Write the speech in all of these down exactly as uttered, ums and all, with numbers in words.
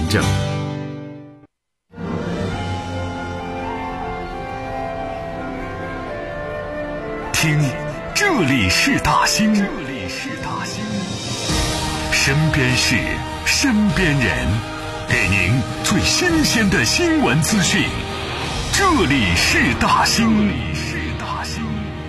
证。听，这里是大兴，这里是大兴，身边事，身边人，给您最新鲜的新闻资讯。这里是大兴，这里是大兴。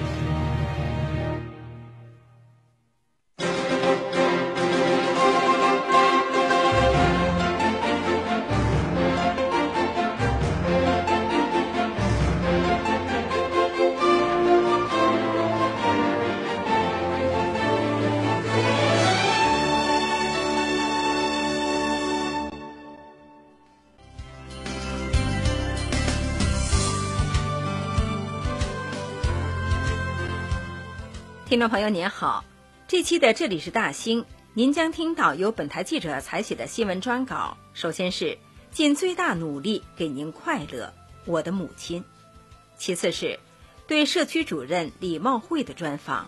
听众朋友您好，这期的这里是大兴，您将听到由本台记者采写的新闻专稿。首先是尽最大努力给您快乐，我的母亲。其次是对社区主任李茂慧的专访。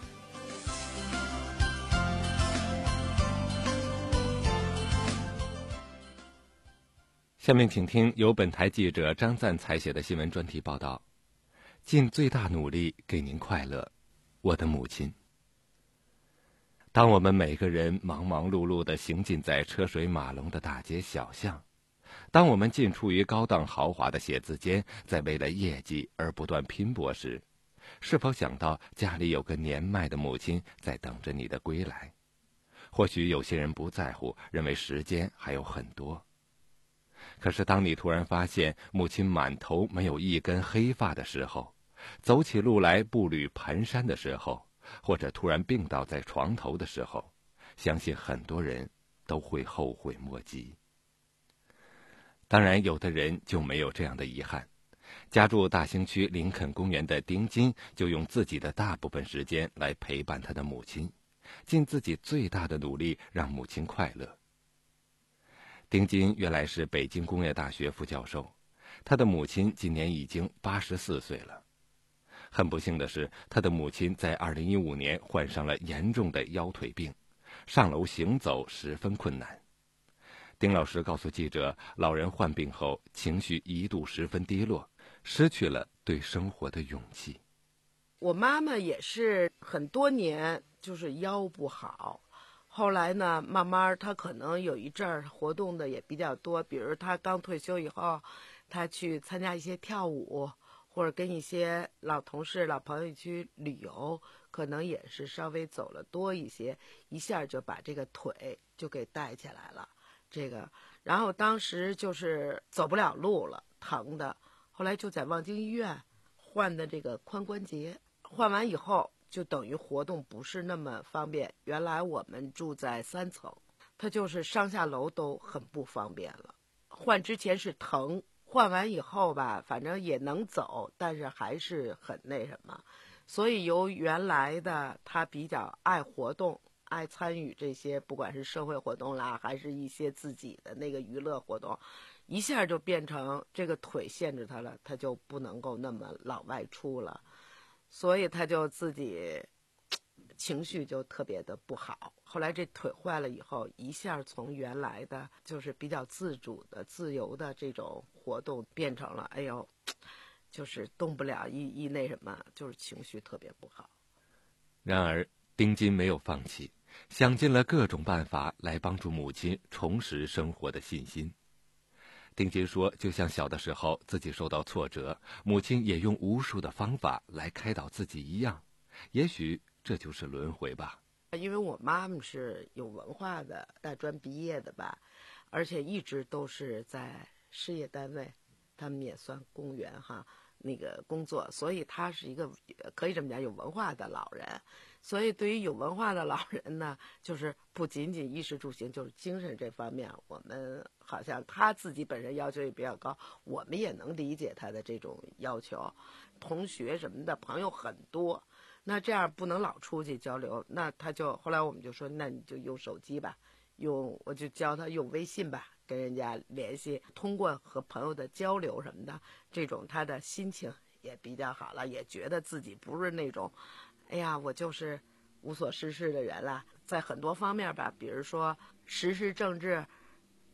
下面请听由本台记者张赞采写的新闻专题报道：尽最大努力给您快乐，我的母亲。当我们每个人忙忙碌碌地行进在车水马龙的大街小巷，当我们进出于高档豪华的写字间，在为了业绩而不断拼搏时，是否想到家里有个年迈的母亲在等着你的归来？或许有些人不在乎，认为时间还有很多。可是当你突然发现母亲满头没有一根黑发的时候，走起路来步履蹒跚的时候，或者突然病倒在床头的时候，相信很多人都会后悔莫及。当然有的人就没有这样的遗憾。家住大兴区林肯公园的丁金就用自己的大部分时间来陪伴他的母亲，尽自己最大的努力让母亲快乐。丁金原来是北京工业大学副教授，他的母亲今年已经八十四岁了。很不幸的是，他的母亲在二零一五年患上了严重的腰腿病，上楼行走十分困难。丁老师告诉记者，老人患病后情绪一度十分低落，失去了对生活的勇气。 我妈妈也是很多年就是腰不好，后来呢慢慢她可能有一阵儿活动的也比较多，比如她刚退休以后，她去参加一些跳舞，或者跟一些老同事老朋友去旅游，可能也是稍微走了多一些，一下就把这个腿就给带起来了。这个然后当时就是走不了路了，疼的，后来就在望京医院换的这个髋关节，换完以后就等于活动不是那么方便。原来我们住在三层，他就是上下楼都很不方便了。换之前是疼，换完以后吧，反正也能走，但是还是很那什么。所以由原来的他比较爱活动，爱参与这些不管是社会活动啦，还是一些自己的那个娱乐活动，一下就变成这个腿限制他了，他就不能够那么老外出了，所以他就自己情绪就特别的不好。后来这腿坏了以后，一下从原来的就是比较自主的自由的这种活动变成了哎呦就是动不了，一一那什么，就是情绪特别不好。 然而丁金没有放弃，想尽了各种办法来帮助母亲重拾生活的信心。丁金说，就像小的时候自己受到挫折，母亲也用无数的方法来开导自己一样，也许这就是轮回吧。 因为我妈妈是有文化的，大专毕业的吧，而且一直都是在事业单位，他们也算公务员哈，那个工作，所以她是一个可以这么讲有文化的老人。所以对于有文化的老人呢，就是不仅仅衣食住行，就是精神这方面，我们好像他自己本身要求也比较高，我们也能理解他的这种要求。同学什么的朋友很多，那这样不能老出去交流，那他就后来我们就说，那你就用手机吧，用我就教他用微信吧，跟人家联系，通过和朋友的交流什么的，这种他的心情也比较好了，也觉得自己不是那种哎呀我就是无所事事的人了。在很多方面吧，比如说时事政治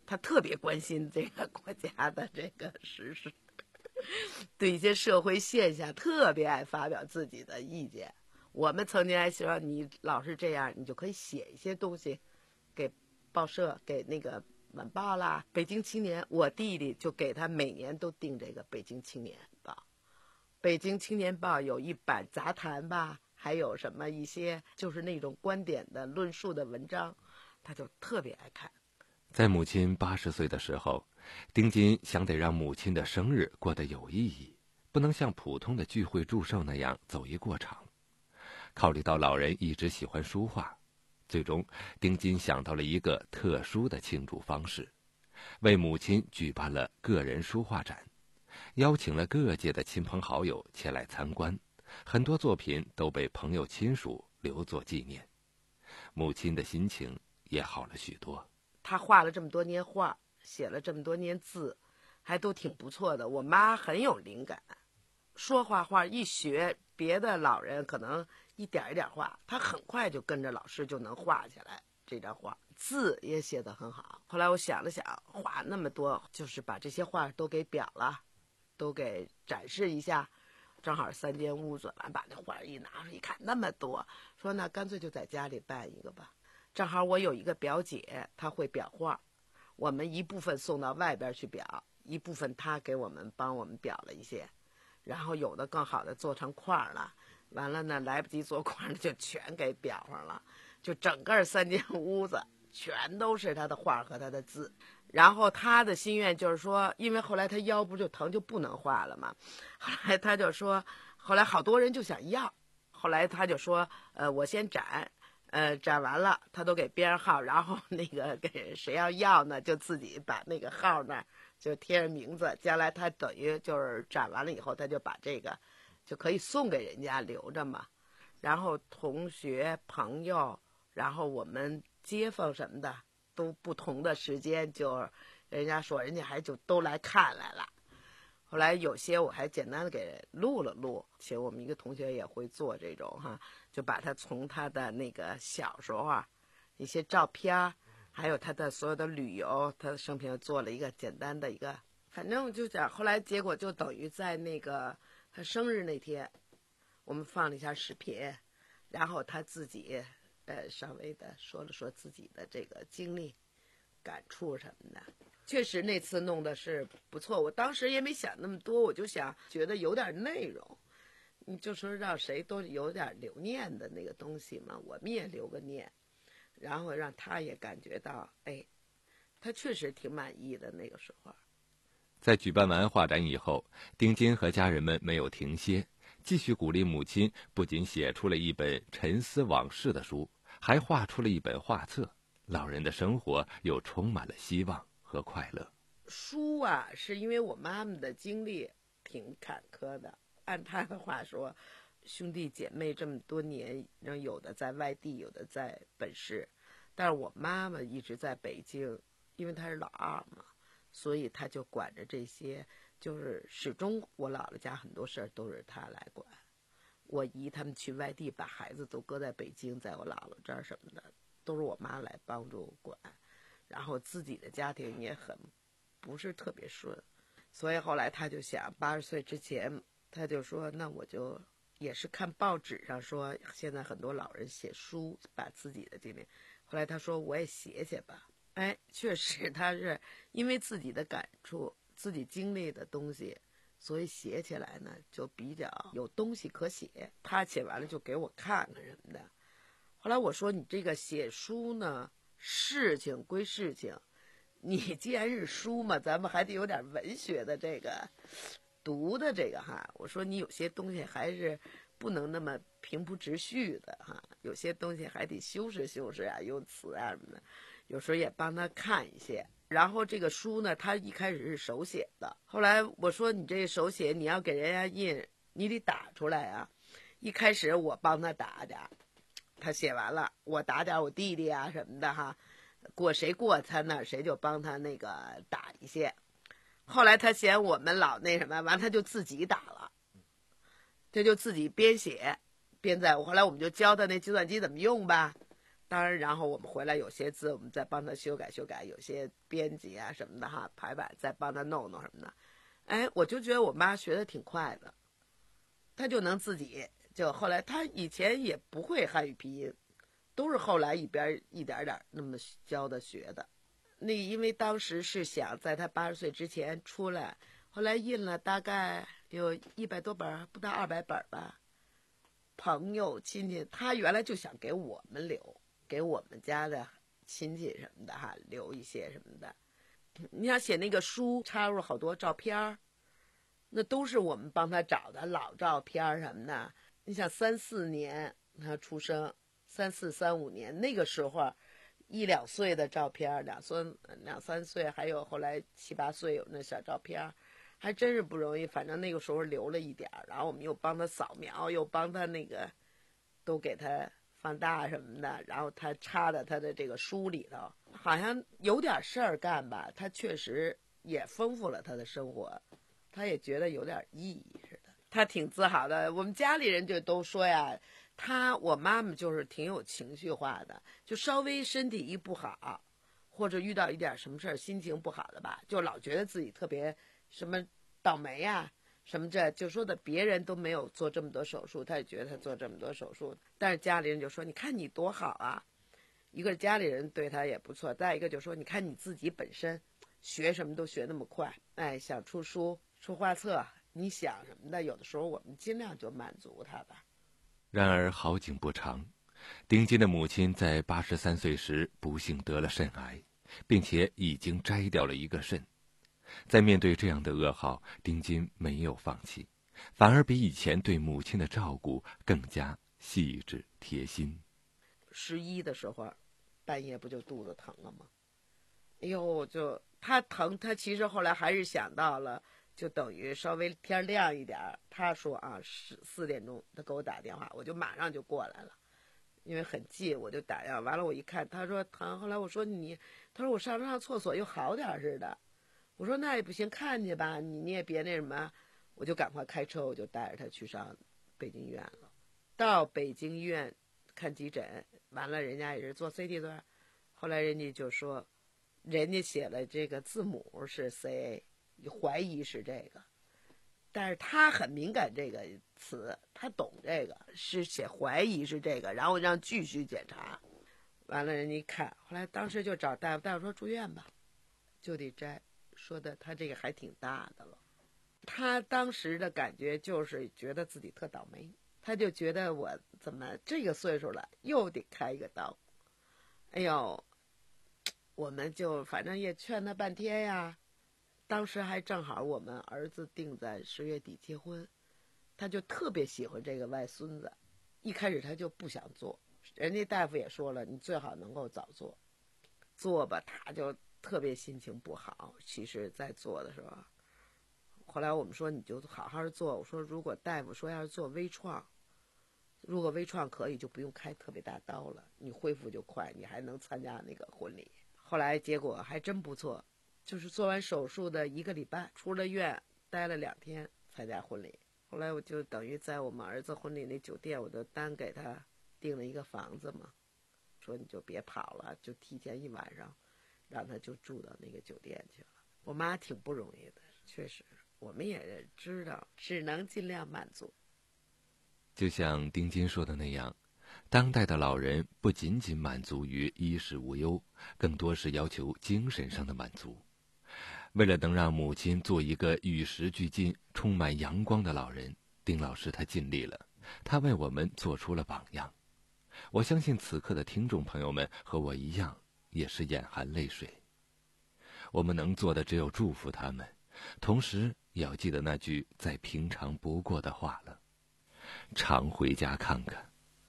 他特别关心这个国家的这个时事，对一些社会现象特别爱发表自己的意见。我们曾经还说，你老是这样，你就可以写一些东西给报社，给那个晚报啦，北京青年。我弟弟就给他每年都订这个北京青年报。北京青年报有一版杂谈吧，还有什么一些就是那种观点的论述的文章，他就特别爱看。 在母亲八十岁的时候，丁金想得让母亲的生日过得有意义，不能像普通的聚会祝寿那样走一过场。考虑到老人一直喜欢书画，最终丁金想到了一个特殊的庆祝方式，为母亲举办了个人书画展，邀请了各界的亲朋好友前来参观，很多作品都被朋友亲属留作纪念。母亲的心情也好了许多。 他画了这么多年画，写了这么多年字，还都挺不错的。我妈很有灵感，说画画一学，别的老人可能一点一点画，他很快就跟着老师就能画起来这张画，字也写得很好。后来我想了想，画那么多，就是把这些画都给裱了，都给展示一下。正好三间屋子，完把那画一拿出一看，那么多，说那干脆就在家里办一个吧。正好我有一个表姐，她会裱画，我们一部分送到外边去裱，一部分她给我们帮我们裱了一些，然后有的更好的做成框了，完了呢来不及做框就全给裱上了，就整个三间屋子全都是她的画和她的字。然后她的心愿就是说，因为后来她腰不就疼就不能画了嘛，后来她就说，后来好多人就想要，后来她就说，呃，我先展。呃，展完了，他都给编号，然后那个给谁要要呢，就自己把那个号那儿就贴上名字。将来他等于就是展完了以后，他就把这个就可以送给人家留着嘛。然后同学、朋友，然后我们街坊什么的，都不同的时间，就人家说人家还就都来看来了。后来有些我还简单的给录了录，其实我们一个同学也会做这种哈，就把他从他的那个小时候啊一些照片，还有他的所有的旅游，他的生平做了一个简单的一个，反正就讲后来结果就等于在那个他生日那天，我们放了一下视频，然后他自己呃稍微的说了说自己的这个经历、感触什么的。确实那次弄的是不错，我当时也没想那么多，我就想觉得有点内容，你就说让谁都有点留念的那个东西嘛，我们也留个念，然后让他也感觉到，哎，他确实挺满意的那个时候。 在举办完画展以后，丁金和家人们没有停歇，继续鼓励母亲，不仅写出了一本沉思往事的书，还画出了一本画册，老人的生活又充满了希望和快乐。 书啊，是因为我妈妈的经历挺坎坷的，按她的话说，兄弟姐妹这么多年，有的在外地，有的在本市，但是我妈妈一直在北京，因为她是老二嘛，所以她就管着这些，就是始终我姥姥家很多事儿都是她来管。我姨他们去外地，把孩子都搁在北京，在我姥姥这儿什么的，都是我妈来帮助管。然后自己的家庭也很不是特别顺，所以后来他就想，八十岁之前，他就说，那我就也是看报纸上说，现在很多老人写书，把自己的经历。后来他说，我也写写吧。哎，确实他是因为自己的感触、自己经历的东西，所以写起来呢就比较有东西可写。他写完了就给我看看什么的。后来我说，你这个写书呢，事情归事情，你既然是书嘛，咱们还得有点文学的这个读的这个哈。我说你有些东西还是不能那么平铺直叙的哈，有些东西还得修饰修饰啊，用词啊什么的，有时候也帮他看一些。然后这个书呢，他一开始是手写的，后来我说你这手写你要给人家印，你得打出来啊。一开始我帮他打点，他写完了，我打点我弟弟啊什么的哈，过谁过他那儿谁就帮他那个打一些。后来他嫌我们老那什么，完他就自己打了，他就自己边写边在。后来我们就教他那计算机怎么用吧， 当然，然后我们回来有些字我们再帮他修改修改，有些编辑啊什么的哈，排版再帮他弄弄什么的。哎，我就觉得我妈学的挺快的，她就能自己就后来她以前也不会汉语拼音，都是后来一边一点点那么教的学的。那因为当时是想在她八十岁之前出来，后来印了大概有一百多本，不到二百本吧。朋友亲戚，她原来就想给我们留，给我们家的亲戚什么的哈留一些什么的。你想写那个书，插入好多照片，那都是我们帮他找的老照片什么的。你想三四年他出生，三四三五年那个时候，一两岁的照片，两三两三岁，还有后来七八岁有那小照片，还真是不容易。反正那个时候留了一点，然后我们又帮他扫描，又帮他那个都给他放大什么的，然后他插到他的这个书里头，好像有点事儿干吧，他确实也丰富了他的生活，他也觉得有点意义似的，他挺自豪的。我们家里人就都说呀，他我妈妈就是挺有情绪化的，就稍微身体一不好，或者遇到一点什么事儿，心情不好的吧，就老觉得自己特别什么倒霉呀、什么这，就说的别人都没有做这么多手术，他也觉得他做这么多手术，但是家里人就说你看你多好啊，一个家里人对他也不错，再一个就说你看你自己本身学什么都学那么快，哎，想出书出画册，你想什么的，有的时候我们尽量就满足他吧。 然而好景不长，丁金的母亲在八十三岁时不幸得了肾癌，并且已经摘掉了一个肾。在面对这样的噩耗，丁金没有放弃，反而比以前对母亲的照顾更加细致贴心。 十一的时候，半夜不就肚子疼了吗？哎呦，就他疼，他其实后来还是想到了，就等于稍微天亮一点，他说啊，四四点钟他给我打电话，我就马上就过来了，因为很近，我就打电话。完了我一看，他说疼，后来我说你，他说我上上厕所又好点似的。我说那也不行，看去吧，你你也别那什么，我就赶快开车，我就带着他去上北京医院了。到北京医院看急诊，完了人家也是做 C T 的，后来人家就说，人家写了这个字母是 C A， 你怀疑是这个，但是他很敏感这个词，他懂这个，是写怀疑是这个，然后让继续检查。完了人家一看，后来当时就找大夫，大夫说住院吧，就得摘。说的他这个还挺大的了，他当时的感觉就是觉得自己特倒霉，他就觉得我怎么这个岁数了又得开一个刀。哎呦，我们就反正也劝他半天呀。当时还正好我们儿子定在十月底结婚，他就特别喜欢这个外孙子，一开始他就不想做，人家大夫也说了，你最好能够早做，做吧，他就特别心情不好。其实在做的时候，后来我们说你就好好做，我说如果大夫说要是做微创，如果微创可以就不用开特别大刀了，你恢复就快，你还能参加那个婚礼。后来结果还真不错，就是做完手术的一个礼拜出了院，待了两天参加婚礼。后来我就等于在我们儿子婚礼那酒店，我就单给他订了一个房子嘛，说你就别跑了，就提前一晚上让他就住到那个酒店去了。我妈挺不容易的，确实我们也知道，只能尽量满足。 就像丁金说的那样，当代的老人不仅仅满足于衣食无忧，更多是要求精神上的满足。为了能让母亲做一个与时俱进、充满阳光的老人，丁老师他尽力了，他为我们做出了榜样。我相信此刻的听众朋友们和我一样，也是眼含泪水。我们能做的只有祝福他们，同时也要记得那句再平常不过的话了，常回家看看。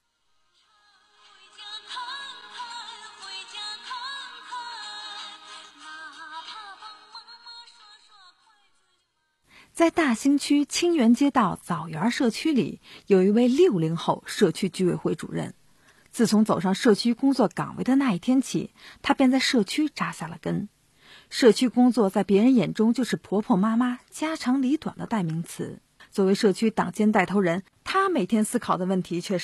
在大兴区清源街道枣园社区里，有一位六零后社区居委会主任。自从走上社区工作岗位的那一天起，他便在社区扎下了根。社区工作在别人眼中就是婆婆妈妈、家长里短的代名词。作为社区党建带头人，他每天思考的问题却是：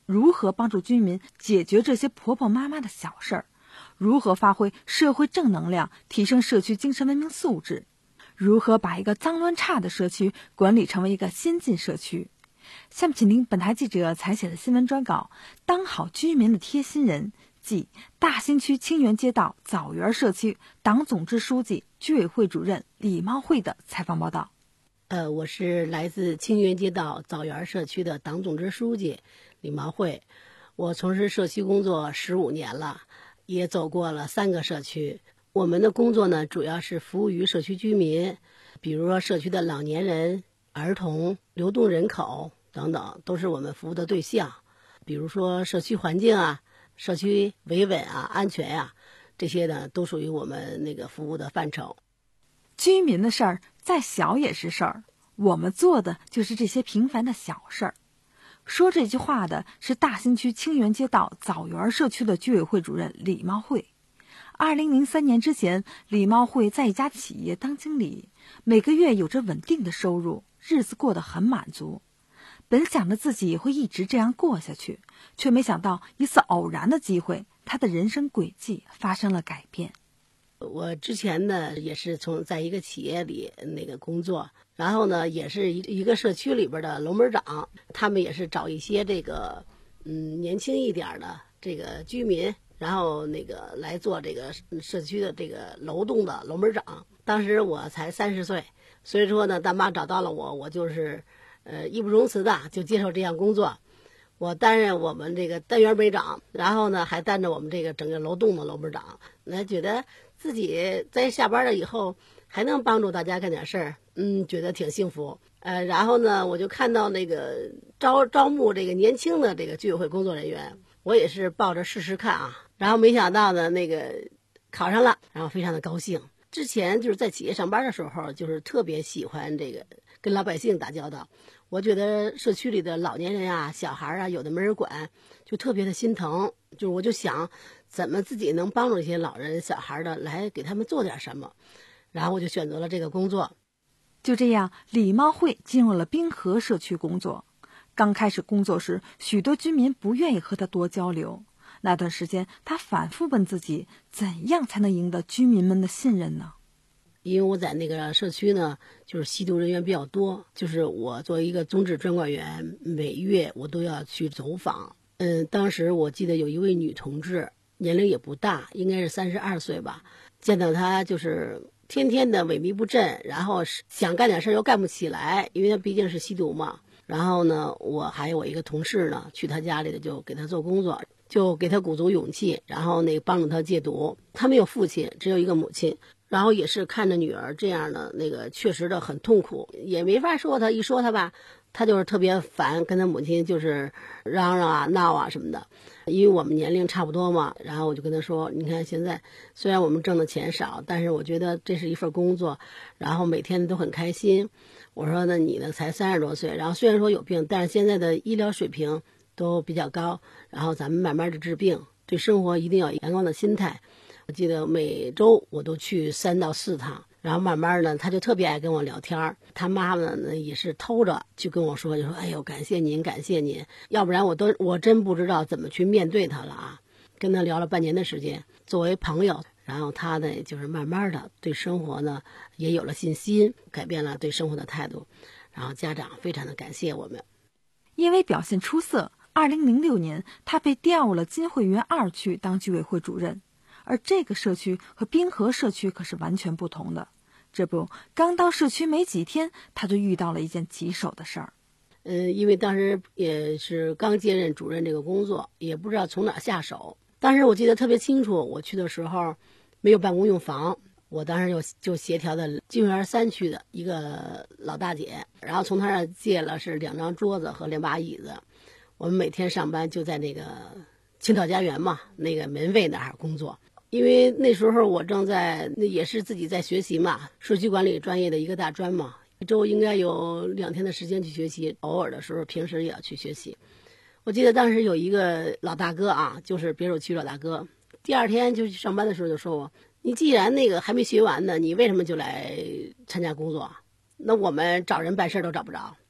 如何帮助居民解决这些婆婆妈妈的小事儿，如何发挥社会正能量，提升社区精神文明素质，如何把一个脏乱差的社区管理成为一个先进社区。下面请听本台记者采写的新闻专稿《当好居民的贴心人》，即大兴区清源街道枣园社区党总支书记、居委会主任李茂慧的采访报道。 呃，我是来自清源街道枣园社区的党总支书记李茂慧，我从事社区工作十五年了，也走过了三个社区。我们的工作呢，主要是服务于社区居民，比如说社区的老年人、儿童、流动人口等等，都是我们服务的对象。比如说社区环境啊、社区维稳啊、安全呀、啊，这些呢都属于我们那个服务的范畴。 居民的事儿再小也是事儿，我们做的就是这些平凡的小事儿。说这句话的是大兴区清源街道枣园社区的居委会主任李茂慧。二零零三年之前，李茂慧在一家企业当经理，每个月有着稳定的收入，日子过得很满足。本想着自己会一直这样过下去，却没想到一次偶然的机会，他的人生轨迹发生了改变。 我之前呢也是从在一个企业里那个工作，然后呢也是一一个社区里边的楼门长，他们也是找一些这个嗯年轻一点的这个居民，然后那个来做这个社区的这个楼栋的楼门长。当时我才三十岁，所以说呢大妈找到了我，我就是呃义不容辞的就接受这项工作。我担任我们这个单元门长，然后呢还担着我们这个整个楼栋的楼门长，那觉得自己在下班了以后还能帮助大家干点事儿，嗯，觉得挺幸福。呃，然后呢，我就看到那个招招募这个年轻的这个居委会工作人员，我也是抱着试试看啊，然后没想到呢，那个考上了，然后非常的高兴。之前就是在企业上班的时候，就是特别喜欢这个跟老百姓打交道。我觉得社区里的老年人啊、小孩啊，有的没人管，就特别的心疼。就我就想，怎么自己能帮助这些老人、小孩的，来给他们做点什么。然后我就选择了这个工作。 就这样，李茂慧进入了滨河社区工作。刚开始工作时，许多居民不愿意和他多交流。那段时间，他反复问自己，怎样才能赢得居民们的信任呢？ 因为我在那个社区呢，就是吸毒人员比较多，就是我作为一个综治专管员，每月我都要去走访。嗯，当时我记得有一位女同志，年龄也不大，应该是三十二岁吧。见到她就是天天的萎靡不振，然后想干点事又干不起来，因为她毕竟是吸毒嘛。然后呢，我还有我一个同事呢，去她家里的就给她做工作，就给她鼓足勇气，然后那个帮助她戒毒。她没有父亲，只有一个母亲。然后也是看着女儿这样的那个确实的很痛苦，也没法说她，一说她吧，她就是特别烦，跟她母亲就是嚷嚷啊闹啊什么的。因为我们年龄差不多嘛，然后我就跟她说，你看现在虽然我们挣的钱少，但是我觉得这是一份工作，然后每天都很开心。我说那你呢才三十多岁，然后虽然说有病，但是现在的医疗水平都比较高，然后咱们慢慢的治病，对生活一定要有阳光的心态。我记得每周我都去三到四趟，然后慢慢的他就特别爱跟我聊天。他妈妈呢也是偷着就跟我说，就说哎呦感谢您感谢您，要不然我都我真不知道怎么去面对他了啊。跟他聊了半年的时间，作为朋友，然后他呢就是慢慢的对生活呢也有了信心，改变了对生活的态度，然后家长非常的感谢我们。 因为表现出色，二零零六年他被调入了金汇园二区当居委会主任。而这个社区和滨河社区可是完全不同的。这不，刚到社区没几天，他就遇到了一件棘手的事儿。 嗯，因为当时也是刚接任主任这个工作，也不知道从哪下手。当时我记得特别清楚，我去的时候没有办公用房，我当时就就协调的金汇园三区的一个老大姐，然后从她那儿借了是两张桌子和两把椅子。我们每天上班就在那个青岛家园嘛，那个门卫那儿工作。因为那时候我正在那也是自己在学习嘛，社区管理专业的一个大专嘛，一周应该有两天的时间去学习，偶尔的时候平时也要去学习。我记得当时有一个老大哥啊，就是别墅区老大哥，第二天就去上班的时候就说我，你既然那个还没学完呢，你为什么就来参加工作？那我们找人办事都找不着，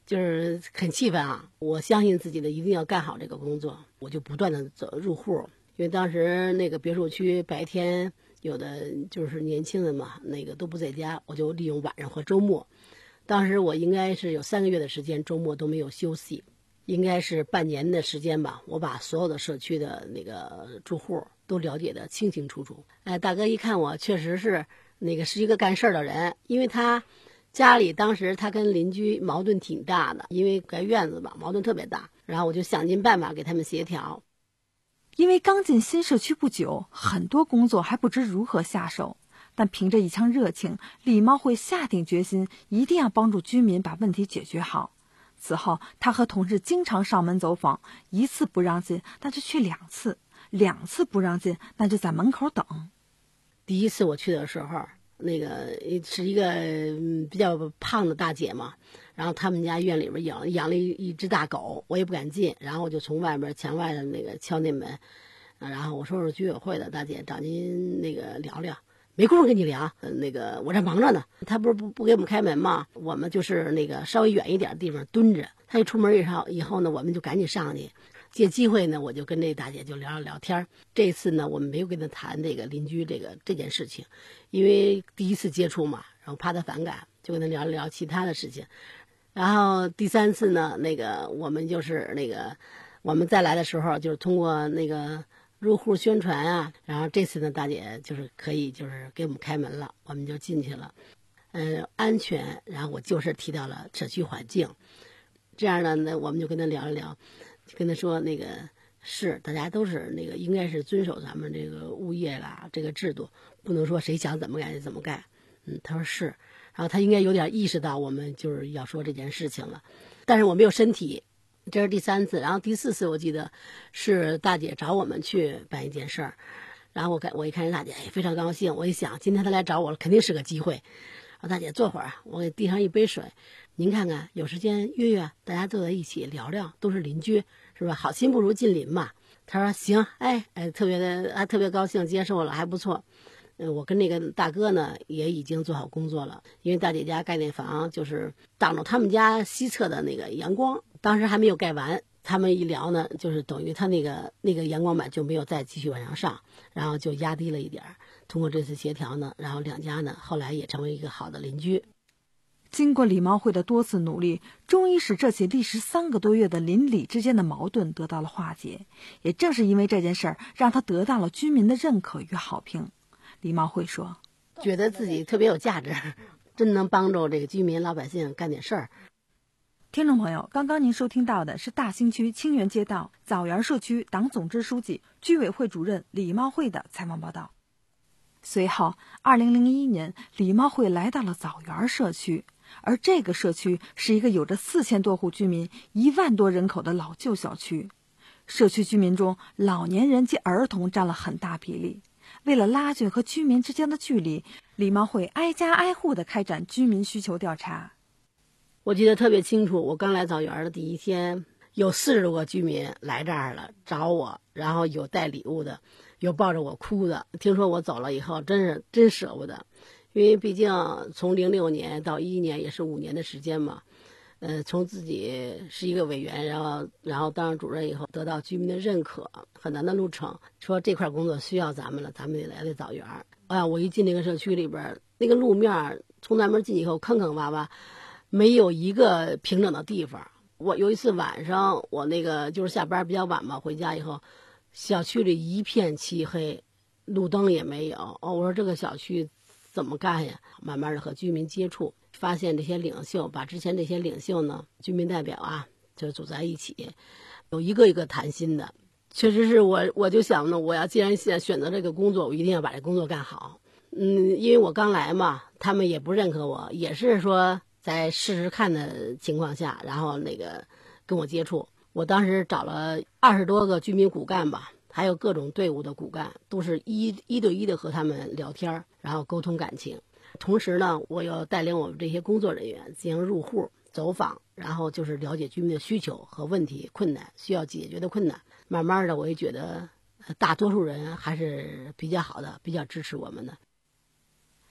就是很气愤啊！我相信自己的，一定要干好这个工作，我就不断的走入户，因为当时那个别墅区白天有的就是年轻人嘛，那个都不在家，我就利用晚上和周末。当时我应该是有三个月的时间，周末都没有休息，应该是半年的时间吧。我把所有的社区的那个住户都了解的清清楚楚。哎，大哥一看我确实是那个是一个干事儿的人，因为他家里当时他跟邻居矛盾挺大的，因为盖院子吧，矛盾特别大。然后我就想尽办法给他们协调。 因为刚进新社区不久，很多工作还不知如何下手，但凭着一腔热情，李茂会下定决心，一定要帮助居民把问题解决好。此后，他和同事经常上门走访，一次不让进，那就去两次；两次不让进，那就在门口等。 第一次我去的时候，那个是一个比较胖的大姐嘛，然后他们家院里边养养了一一只大狗，我也不敢进，然后我就从外边墙外的那个敲那门，然后我说是居委会的大姐，找您那个聊聊。没工夫跟你聊，那个我这忙着呢。他不是不不给我们开门吗？我们就是那个稍微远一点的地方蹲着。他一出门以后以后呢，我们就赶紧上去。借机会呢，我就跟这大姐就聊聊聊天。这次呢，我们没有跟她谈这个邻居这个这件事情，因为第一次接触嘛，然后怕她反感，就跟她聊一聊其他的事情。然后第三次呢，那个我们就是那个我们再来的时候，就是通过那个入户宣传啊，然后这次呢，大姐就是可以就是给我们开门了，我们就进去了。呃，安全，然后我就是提到了社区环境，这样呢，那我们就跟他聊一聊，跟他说那个是大家都是那个应该是遵守咱们这个物业啦这个制度，不能说谁想怎么干就怎么干。嗯，他说是，然后他应该有点意识到我们就是要说这件事情了，但是我没有身体。这是第三次，然后第四次我记得是大姐找我们去办一件事儿，然后我看我一看这大姐，哎，非常高兴。我一想，今天她来找我了，肯定是个机会。然后大姐坐会儿，我给递上一杯水，您看看有时间约约，大家坐在一起聊聊，都是邻居，是吧？好心不如近邻嘛。她说行，哎哎，特别的，还特别高兴，接受了，还不错。嗯，我跟那个大哥呢也已经做好工作了，因为大姐家盖那房就是挡着他们家西侧的那个阳光，当时还没有盖完。他们一聊呢，就是等于他那个那个阳光板就没有再继续往上上，然后就压低了一点。通过这次协调呢，然后两家呢后来也成为一个好的邻居。 经过李茂会的多次努力，终于使这起历时三个多月的邻里之间的矛盾得到了化解。也正是因为这件事儿，让他得到了居民的认可与好评。李茂会说， 觉得自己特别有价值，真能帮助这个居民老百姓干点事儿。 听众朋友，刚刚您收听到的是大兴区清源街道枣园社区党总支书记、居委会主任李茂会的采访报道。随后二零零一年，李茂会来到了枣园社区，而这个社区是一个有着四千多户居民、一万多人口的老旧小区。社区居民中，老年人及儿童占了很大比例。为了拉近和居民之间的距离，李茂会挨家挨户地开展居民需求调查。 我记得特别清楚，我刚来枣园的第一天，有四十多个居民来这儿了找我，然后有带礼物的，有抱着我哭的。听说我走了以后，真是真舍不得，因为毕竟从零六年到一一年也是五年的时间嘛。呃，从自己是一个委员，然后然后当上主任以后，得到居民的认可，很难的路程。说这块工作需要咱们了，咱们得来这枣园。哎呀，我一进那个社区里边，那个路面从南门进以后坑坑洼洼，没有一个平整的地方。我有一次晚上，我那个就是下班比较晚嘛，回家以后，小区里一片漆黑，路灯也没有。哦，我说这个小区怎么干呀？慢慢的和居民接触。发现这些领袖，把之前这些领袖呢，居民代表啊，就组在一起，有一个一个谈心的。确实是我，我就想呢，我要既然现在选择这个工作，我一定要把这工作干好。嗯，因为我刚来嘛，他们也不认可我，也是说在试试看的情况下，然后那个跟我接触。我当时找了二十多个居民骨干吧，还有各种队伍的骨干，都是一一对一的和他们聊天，然后沟通感情。同时呢，我要带领我们这些工作人员进行入户走访，然后就是了解居民的需求和问题、困难需要解决的困难。慢慢的，我也觉得大多数人还是比较好的，比较支持我们的。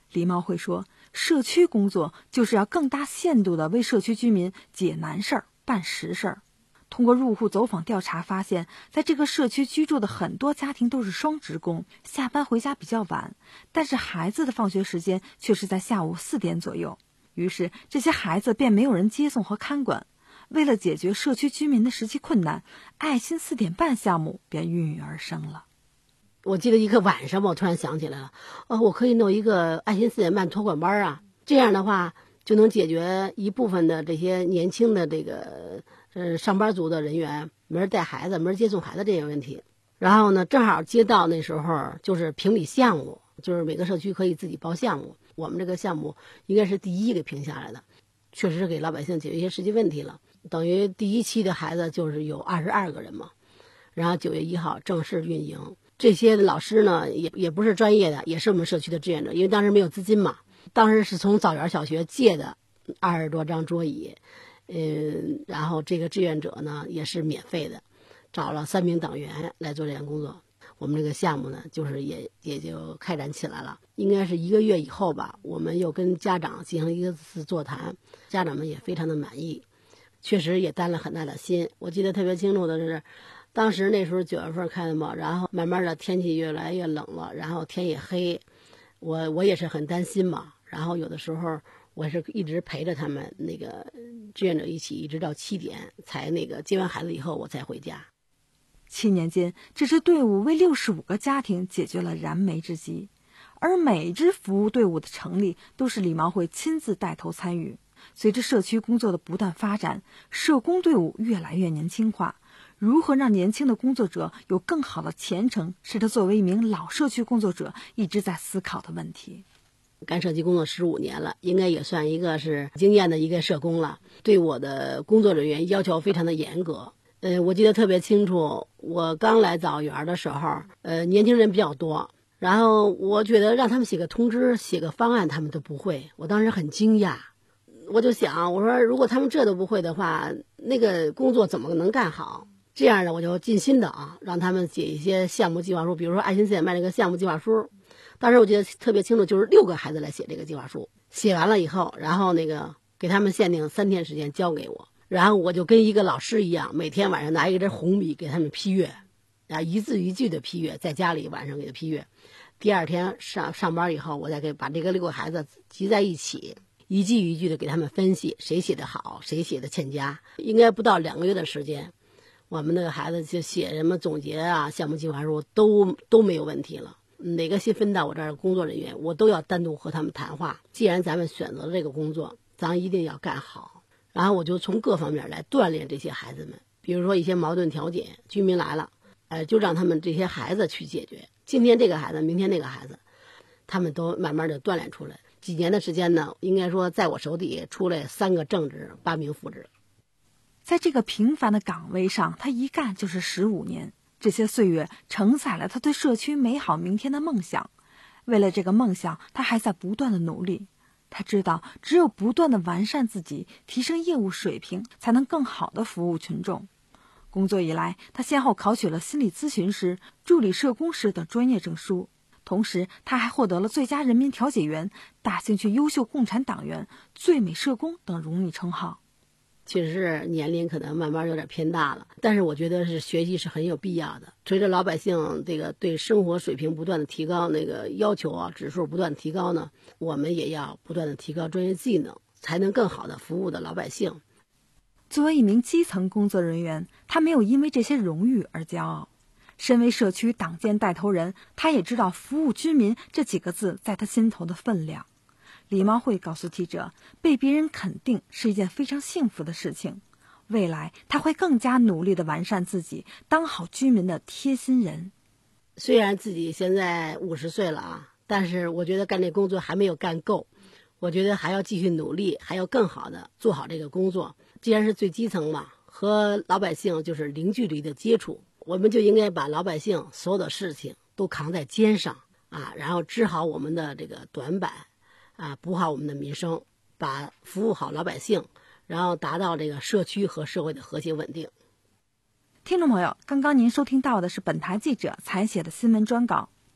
李茂会说，社区工作就是要更大限度地为社区居民解难事儿、办实事儿。通过入户走访调查发现，在这个社区居住的很多家庭都是双职工，下班回家比较晚，但是孩子的放学时间却是在下午四点左右，于是这些孩子便没有人接送和看管。为了解决社区居民的实际困难，爱心四点半项目便孕育而生了。 我记得一个晚上，我突然想起来了，呃，我可以弄一个爱心四点半托管班啊，这样的话就能解决一部分的这些年轻的这个呃上班族的人员没人带孩子、没人接送孩子这些问题。然后呢，正好街道那时候就是评理项目，就是每个社区可以自己报项目，我们这个项目应该是第一给评下来的，确实是给老百姓解决一些实际问题了。等于第一期的孩子就是有二十二个人嘛，然后九月一号正式运营。这些老师呢，也也不是专业的，也是我们社区的志愿者，因为当时没有资金嘛，当时是从枣园小学借的二十多张桌椅，嗯，然后这个志愿者呢也是免费的，找了三名党员来做这项工作。我们这个项目呢，就是也也就开展起来了。应该是一个月以后吧，我们又跟家长进行一次座谈，家长们也非常的满意，确实也担了很大的心。我记得特别清楚的是，当时那时候九月份开的嘛，然后慢慢的天气越来越冷了，然后天也黑，我我也是很担心嘛。然后有的时候我是一直陪着他们那个志愿者一起，一直到七点才那个接完孩子以后我才回家。 七年间，这支队伍为六十五个家庭解决了燃眉之急，而每支服务队伍的成立都是李茂会亲自带头参与。随着社区工作的不断发展，社工队伍越来越年轻化。如何让年轻的工作者有更好的前程，是他作为一名老社区工作者一直在思考的问题。 干社区工作十五年了，应该也算一个是经验的一个社工了。对我的工作人员要求非常的严格。呃，我记得特别清楚，我刚来枣园的时候，呃，年轻人比较多，然后我觉得让他们写个通知、写个方案，他们都不会。我当时很惊讶，我就想，我说如果他们这都不会的话，那个工作怎么能干好？这样呢，我就尽心的啊，让他们写一些项目计划书，比如说爱心四点半这个项目计划书。当时我记得特别清楚，就是六个孩子来写这个计划书，写完了以后，然后那个给他们限定三天时间交给我。然后我就跟一个老师一样，每天晚上拿一支红笔给他们批阅，啊，一字一句的批阅，在家里晚上给他批阅。第二天上上班以后，我再给把这个六个孩子集在一起，一句一句的给他们分析，谁写的好，谁写的欠佳。应该不到两个月的时间，我们那个孩子就写什么总结啊、项目计划书都都没有问题了。哪个新分到我这儿的工作人员，我都要单独和他们谈话。既然咱们选择了这个工作，咱一定要干好。然后我就从各方面来锻炼这些孩子们，比如说一些矛盾调解，居民来了，呃，就让他们这些孩子去解决。今天这个孩子，明天那个孩子，他们都慢慢的锻炼出来。几年的时间呢，应该说在我手底出来三个正职，八名副职。 在这个平凡的岗位上，他一干就是十五年。这些岁月承载了他对社区美好明天的梦想。为了这个梦想，他还在不断的努力。他知道，只有不断的完善自己，提升业务水平，才能更好的服务群众。工作以来，他先后考取了心理咨询师、助理社工师等专业证书，同时他还获得了最佳人民调解员、大兴区优秀共产党员、最美社工等荣誉称号。 确实是年龄可能慢慢有点偏大了，但是我觉得是学习是很有必要的。随着老百姓这个对生活水平不断的提高，那个要求啊指数不断提高呢，我们也要不断的提高专业技能，才能更好的服务的老百姓。 作为一名基层工作人员，他没有因为这些荣誉而骄傲。身为社区党建带头人，他也知道服务居民这几个字在他心头的分量。李茂会告诉记者，被别人肯定是一件非常幸福的事情。未来他会更加努力地完善自己，当好居民的贴心人。 虽然自己现在五十岁了啊，但是我觉得干这工作还没有干够，我觉得还要继续努力，还要更好的做好这个工作。既然是最基层嘛，和老百姓就是零距离的接触，我们就应该把老百姓所有的事情都扛在肩上啊，然后治好我们的这个短板啊，补好我们的民生，把服务好老百姓，然后达到这个社区和社会的和谐稳定。 听众朋友，刚刚您收听到的是本台记者采写的新闻专稿。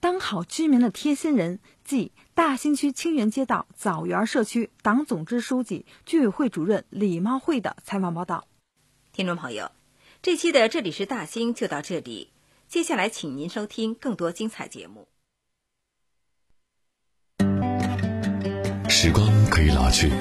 当好居民的贴心人，即大兴区清源街道枣园社区党总支书记、居委会主任李茂慧的采访报道。 听众朋友，这期的这里是大兴就到这里，接下来请您收听更多精彩节目。 时光可以老去，